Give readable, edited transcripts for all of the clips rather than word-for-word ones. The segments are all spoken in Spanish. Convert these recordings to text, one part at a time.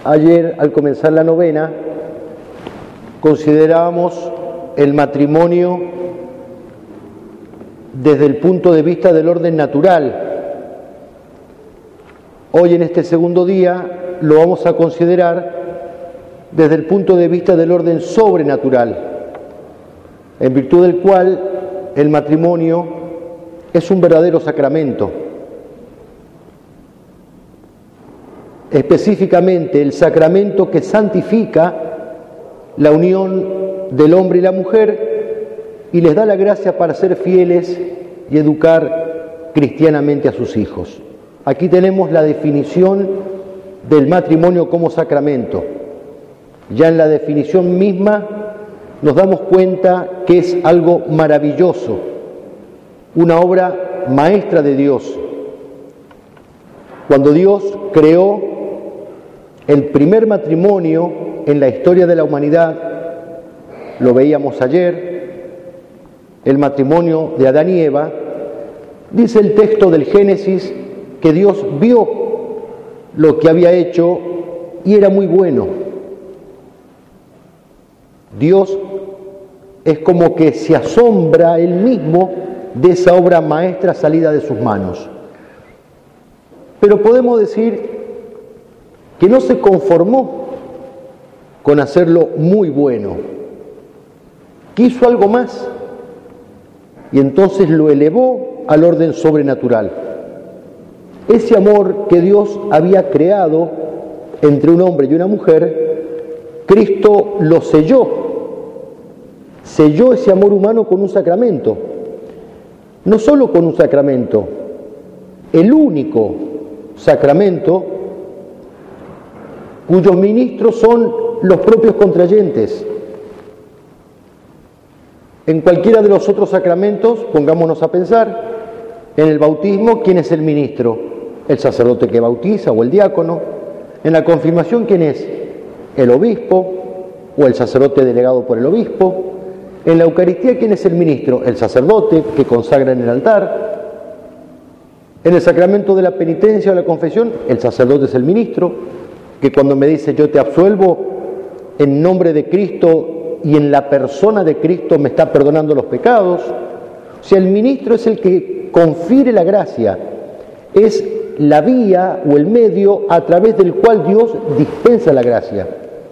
Ayer, al comenzar la novena, considerábamos el matrimonio desde el punto de vista del orden natural. Hoy, en este segundo día, lo vamos a considerar desde el punto de vista del orden sobrenatural, en virtud del cual el matrimonio es un verdadero sacramento. Específicamente, el sacramento que santifica la unión del hombre y la mujer y les da la gracia para ser fieles y educar cristianamente a sus hijos. Aquí tenemos la definición del matrimonio como sacramento. Ya en la definición misma nos damos cuenta que es algo maravilloso, una obra maestra de Dios. Cuando Dios creó el primer matrimonio en la historia de la humanidad, lo veíamos ayer, el matrimonio de Adán y Eva, dice el texto del Génesis que Dios vio lo que había hecho y era muy bueno. Dios es como que se asombra él mismo de esa obra maestra salida de sus manos. Pero podemos decir que no se conformó con hacerlo muy bueno, quiso algo más y entonces lo elevó al orden sobrenatural. Ese amor que Dios había creado entre un hombre y una mujer, Cristo lo selló ese amor humano con un sacramento, no solo con un sacramento, el único sacramento cuyos ministros son los propios contrayentes. En cualquiera de los otros sacramentos, pongámonos a pensar, en el bautismo, ¿quién es el ministro? El sacerdote que bautiza o el diácono. En la confirmación, ¿quién es? El obispo o el sacerdote delegado por el obispo. En la Eucaristía, ¿quién es el ministro? El sacerdote que consagra en el altar. En el sacramento de la penitencia o la confesión, el sacerdote es el ministro, que cuando me dice yo te absuelvo en nombre de Cristo y en la persona de Cristo me está perdonando los pecados. O sea, el ministro es el que confiere la gracia, es la vía o el medio a través del cual Dios dispensa la gracia.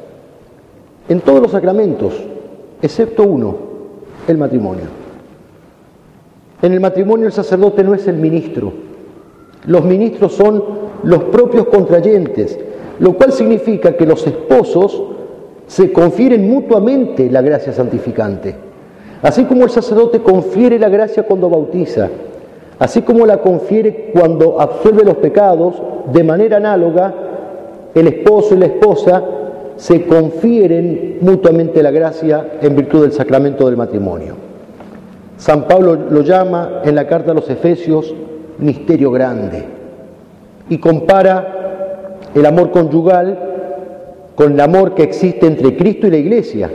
En todos los sacramentos, excepto uno, el matrimonio. En el matrimonio el sacerdote no es el ministro, los ministros son los propios contrayentes, lo cual significa que los esposos se confieren mutuamente la gracia santificante. Así como el sacerdote confiere la gracia cuando bautiza, así como la confiere cuando absuelve los pecados, de manera análoga, el esposo y la esposa se confieren mutuamente la gracia en virtud del sacramento del matrimonio. San Pablo lo llama en la carta a los Efesios misterio grande y compara el amor conyugal con el amor que existe entre Cristo y la Iglesia.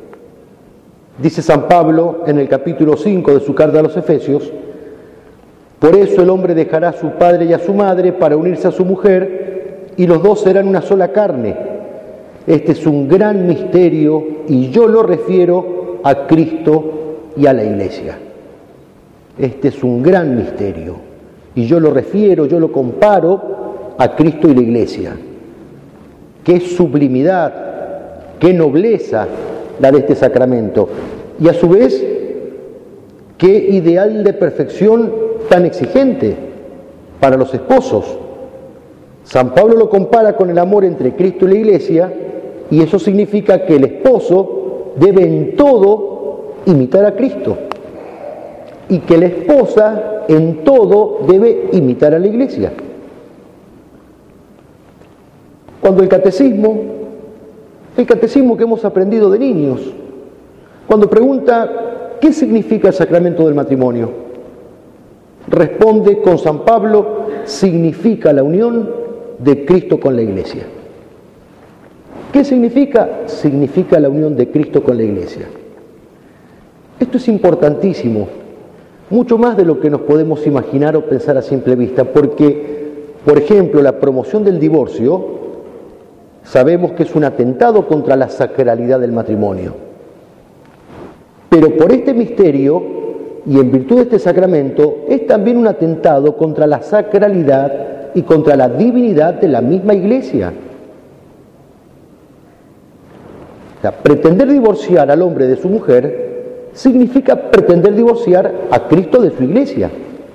Dice San Pablo en el capítulo 5 de su carta a los Efesios: por eso el hombre dejará a su padre y a su madre para unirse a su mujer, y los dos serán una sola carne. Este es un gran misterio y yo lo refiero a Cristo y a la Iglesia. Este es un gran misterio y yo lo refiero, yo lo comparo a Cristo y la Iglesia. Qué sublimidad, qué nobleza la de este sacramento. Y a su vez, qué ideal de perfección tan exigente para los esposos. San Pablo lo compara con el amor entre Cristo y la Iglesia, y eso significa que el esposo debe en todo imitar a Cristo, y que la esposa en todo debe imitar a la Iglesia. Cuando el catecismo que hemos aprendido de niños, cuando pregunta ¿qué significa el sacramento del matrimonio?, responde con San Pablo: significa la unión de Cristo con la Iglesia. ¿Qué significa? Significa la unión de Cristo con la Iglesia. Esto es importantísimo, mucho más de lo que nos podemos imaginar o pensar a simple vista, porque, por ejemplo, la promoción del divorcio Sabemos que es un atentado contra la sacralidad del matrimonio. Pero por este misterio y en virtud de este sacramento es también un atentado contra la sacralidad y contra la divinidad de la misma Iglesia. O sea, pretender divorciar al hombre de su mujer significa pretender divorciar a Cristo de su Iglesia.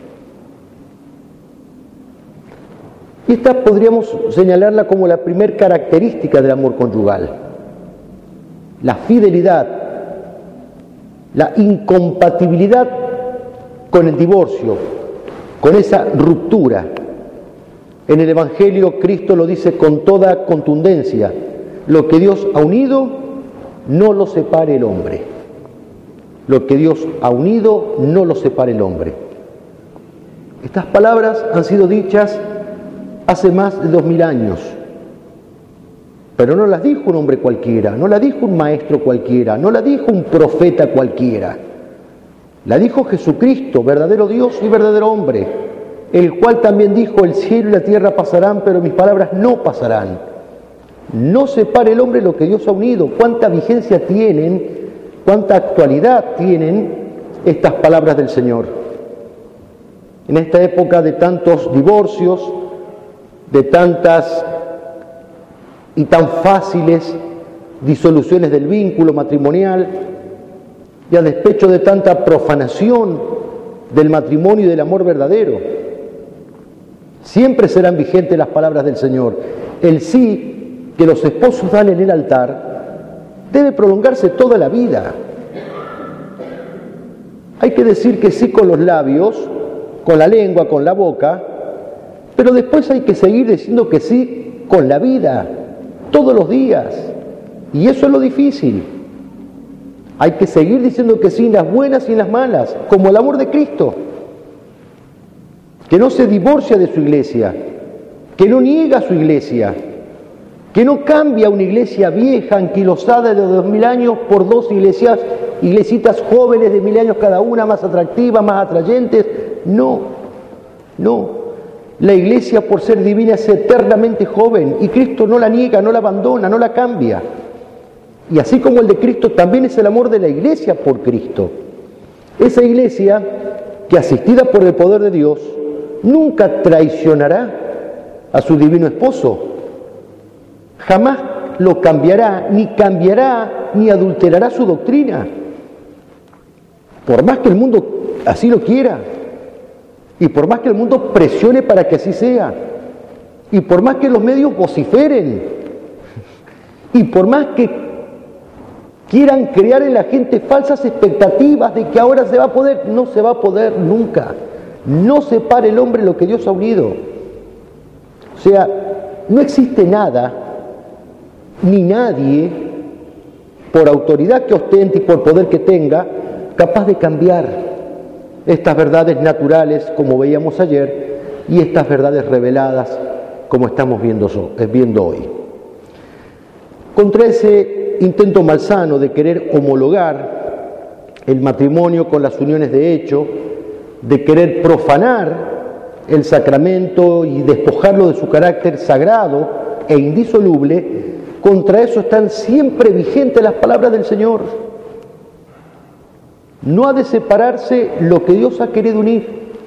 Y esta podríamos señalarla como la primer característica del amor conyugal: la fidelidad, la incompatibilidad con el divorcio, con esa ruptura. En el Evangelio Cristo lo dice con toda contundencia: lo que Dios ha unido, no lo separe el hombre. Lo que Dios ha unido, no lo separe el hombre. Estas palabras han sido dichas hace más de 2000 años, pero no las dijo un hombre cualquiera, no la dijo un maestro cualquiera, no la dijo un profeta cualquiera. La dijo Jesucristo, verdadero Dios y verdadero hombre, el cual también dijo: el cielo y la tierra pasarán, pero mis palabras no pasarán. No separe el hombre lo que Dios ha unido. ¿Cuánta vigencia tienen, cuánta actualidad tienen estas palabras del Señor? En esta época de tantos divorcios, de tantas y tan fáciles disoluciones del vínculo matrimonial, y a despecho de tanta profanación del matrimonio y del amor verdadero, siempre serán vigentes las palabras del Señor. El sí que los esposos dan en el altar debe prolongarse toda la vida. Hay que decir que sí con los labios, con la lengua, con la boca, pero después hay que seguir diciendo que sí con la vida, todos los días. Y eso es lo difícil. Hay que seguir diciendo que sí en las buenas y en las malas, como el amor de Cristo, que no se divorcia de su iglesia, que no niega a su iglesia, que no cambia una iglesia vieja, anquilosada de 2000 años por dos iglesitas jóvenes de 1000 años cada una, más atractivas, más atrayentes. No, no. La iglesia, por ser divina, es eternamente joven, y Cristo no la niega, no la abandona, no la cambia. Y así como el de Cristo, también es el amor de la iglesia por Cristo. Esa iglesia que, asistida por el poder de Dios, nunca traicionará a su divino esposo. Jamás lo cambiará, ni adulterará su doctrina. Por más que el mundo así lo quiera, y por más que el mundo presione para que así sea, y por más que los medios vociferen, y por más que quieran crear en la gente falsas expectativas de que ahora se va a poder, no se va a poder nunca. No separe el hombre lo que Dios ha unido. O sea, no existe nada, ni nadie, por autoridad que ostente y por poder que tenga, capaz de cambiar estas verdades naturales, como veíamos ayer, y estas verdades reveladas, como estamos viendo hoy. Contra ese intento malsano de querer homologar el matrimonio con las uniones de hecho, de querer profanar el sacramento y despojarlo de su carácter sagrado e indisoluble, contra eso están siempre vigentes las palabras del Señor. No ha de separarse lo que Dios ha querido unir.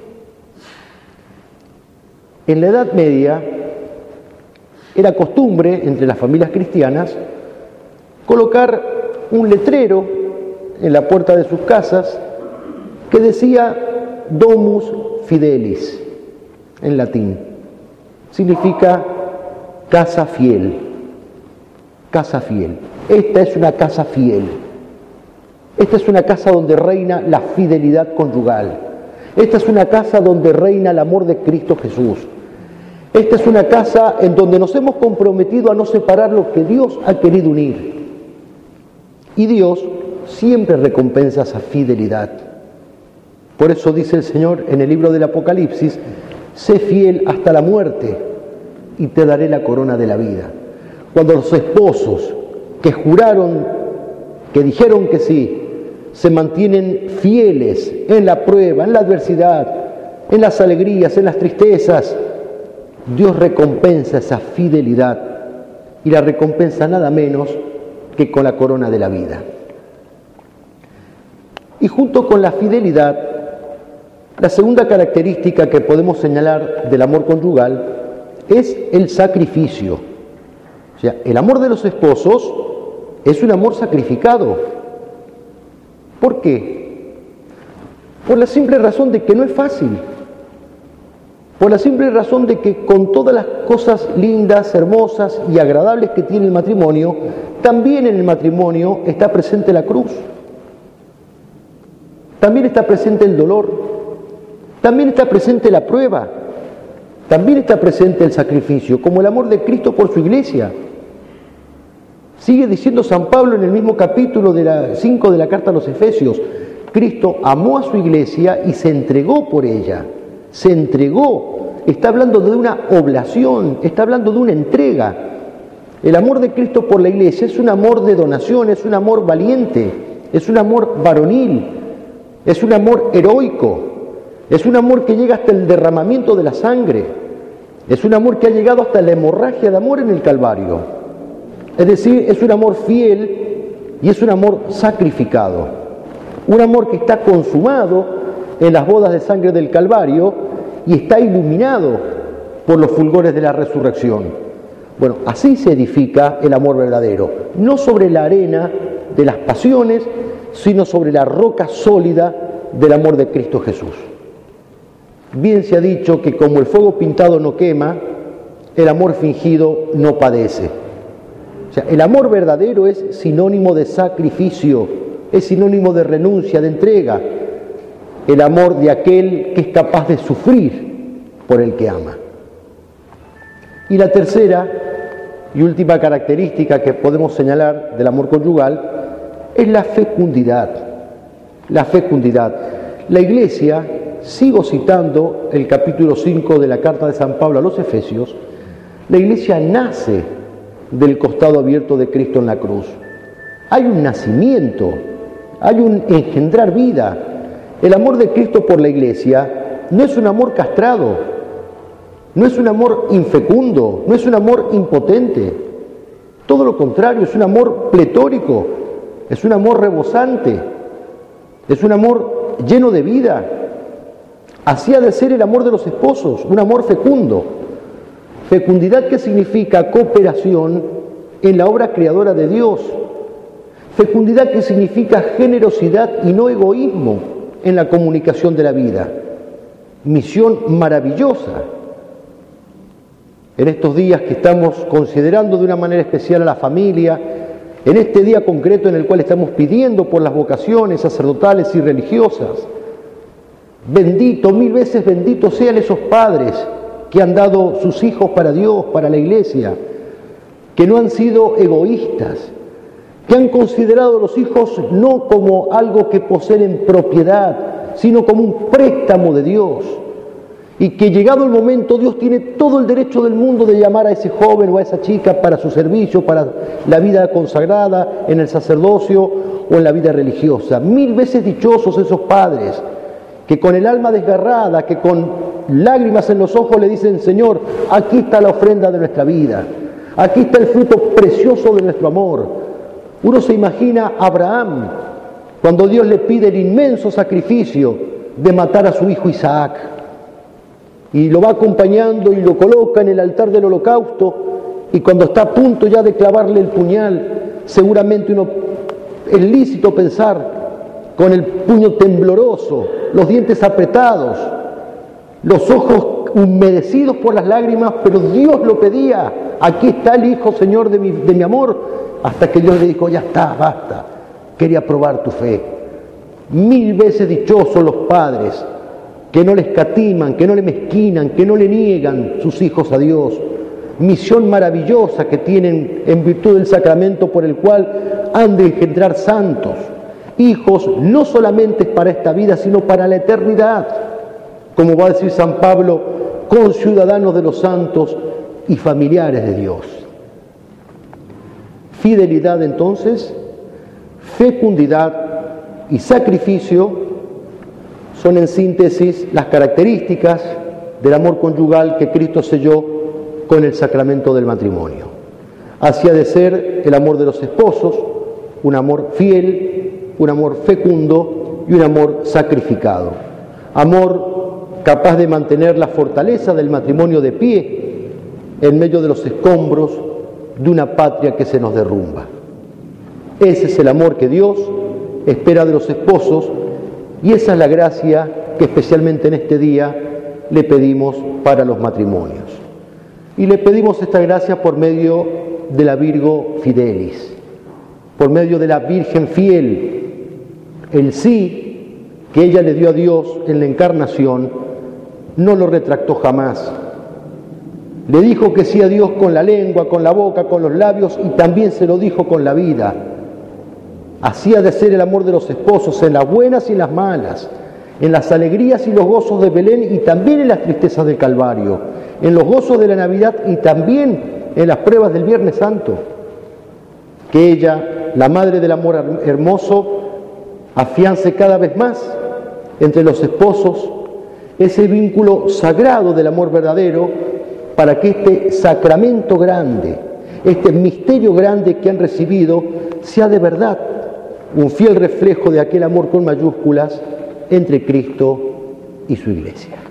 En la Edad Media era costumbre entre las familias cristianas colocar un letrero en la puerta de sus casas que decía Domus Fidelis, en latín. Significa casa fiel. Casa fiel. Esta es una casa fiel. Esta es una casa donde reina la fidelidad conyugal. Esta es una casa donde reina el amor de Cristo Jesús. Esta es una casa en donde nos hemos comprometido a no separar lo que Dios ha querido unir. Y Dios siempre recompensa esa fidelidad. Por eso dice el Señor en el libro del Apocalipsis: sé fiel hasta la muerte y te daré la corona de la vida. Cuando los esposos que juraron, que dijeron que sí, se mantienen fieles en la prueba, en la adversidad, en las alegrías, en las tristezas, Dios recompensa esa fidelidad y la recompensa nada menos que con la corona de la vida. Y junto con la fidelidad, la segunda característica que podemos señalar del amor conyugal es el sacrificio. O sea, el amor de los esposos es un amor sacrificado. ¿Por qué? Por la simple razón de que no es fácil. Por la simple razón de que con todas las cosas lindas, hermosas y agradables que tiene el matrimonio, también en el matrimonio está presente la cruz. También está presente el dolor. También está presente la prueba. También está presente el sacrificio, como el amor de Cristo por su iglesia. Sigue diciendo San Pablo en el mismo capítulo 5 de la carta a los Efesios, Cristo amó a su iglesia y se entregó por ella. Se entregó. Está hablando de una oblación, está hablando de una entrega. El amor de Cristo por la iglesia es un amor de donación, es un amor valiente, es un amor varonil, es un amor heroico, es un amor que llega hasta el derramamiento de la sangre, es un amor que ha llegado hasta la hemorragia de amor en el Calvario. Es decir, es un amor fiel y es un amor sacrificado, un amor que está consumado en las bodas de sangre del Calvario y está iluminado por los fulgores de la resurrección. Bueno, así se edifica el amor verdadero, no sobre la arena de las pasiones, sino sobre la roca sólida del amor de Cristo Jesús. Bien se ha dicho que como el fuego pintado no quema, el amor fingido no padece. O sea, el amor verdadero es sinónimo de sacrificio, es sinónimo de renuncia, de entrega. El amor de aquel que es capaz de sufrir por el que ama. Y la tercera y última característica que podemos señalar del amor conyugal es la fecundidad. La fecundidad. La Iglesia, sigo citando el capítulo 5 de la carta de San Pablo a los Efesios, la Iglesia nace del costado abierto de Cristo en la cruz. Hay un nacimiento, hay un engendrar vida. El amor de Cristo por la Iglesia no es un amor castrado, no es un amor infecundo, no es un amor impotente. Todo lo contrario, es un amor pletórico, es un amor rebosante, es un amor lleno de vida. Así ha de ser el amor de los esposos, un amor fecundo. Fecundidad que significa cooperación en la obra creadora de Dios. Fecundidad que significa generosidad y no egoísmo en la comunicación de la vida. Misión maravillosa. En estos días que estamos considerando de una manera especial a la familia, en este día concreto en el cual estamos pidiendo por las vocaciones sacerdotales y religiosas, bendito, mil veces benditos sean esos padres que han dado sus hijos para Dios, para la Iglesia, que no han sido egoístas, que han considerado a los hijos no como algo que poseen en propiedad, sino como un préstamo de Dios, y que llegado el momento Dios tiene todo el derecho del mundo de llamar a ese joven o a esa chica para su servicio, para la vida consagrada, en el sacerdocio o en la vida religiosa. Mil veces dichosos esos padres que con el alma desgarrada, que con lágrimas en los ojos le dicen: Señor, aquí está la ofrenda de nuestra vida, aquí está el fruto precioso de nuestro amor. Uno se imagina a Abraham cuando Dios le pide el inmenso sacrificio de matar a su hijo Isaac, y lo va acompañando y lo coloca en el altar del holocausto, y cuando está a punto ya de clavarle el puñal, seguramente es lícito pensar, con el puño tembloroso, los dientes apretados, los ojos humedecidos por las lágrimas, pero Dios lo pedía: aquí está el hijo, Señor, de mi amor, hasta que Dios le dijo: ya está, basta, quería probar tu fe. Mil veces dichosos los padres que no le escatiman, que no le mezquinan, que no le niegan sus hijos a Dios. Misión maravillosa que tienen en virtud del sacramento por el cual han de engendrar santos. Hijos no solamente para esta vida, sino para la eternidad. Como va a decir San Pablo, conciudadanos de los santos y familiares de Dios. Fidelidad entonces, fecundidad y sacrificio son en síntesis las características del amor conyugal que Cristo selló con el sacramento del matrimonio. Así ha de ser el amor de los esposos, un amor fiel, un amor fecundo y un amor sacrificado. Amor capaz de mantener la fortaleza del matrimonio de pie en medio de los escombros de una patria que se nos derrumba. Ese es el amor que Dios espera de los esposos y esa es la gracia que especialmente en este día le pedimos para los matrimonios. Y le pedimos esta gracia por medio de la Virgo Fidelis, por medio de la Virgen fiel, el sí que ella le dio a Dios en la encarnación, no lo retractó jamás. Le dijo que sí a Dios con la lengua, con la boca, con los labios y también se lo dijo con la vida. Así ha de ser el amor de los esposos en las buenas y en las malas, en las alegrías y los gozos de Belén y también en las tristezas del Calvario, en los gozos de la Navidad y también en las pruebas del Viernes Santo. Que ella, la Madre del Amor Hermoso, afiance cada vez más entre los esposos ese vínculo sagrado del amor verdadero para que este sacramento grande, este misterio grande que han recibido, sea de verdad un fiel reflejo de aquel amor con mayúsculas entre Cristo y su Iglesia.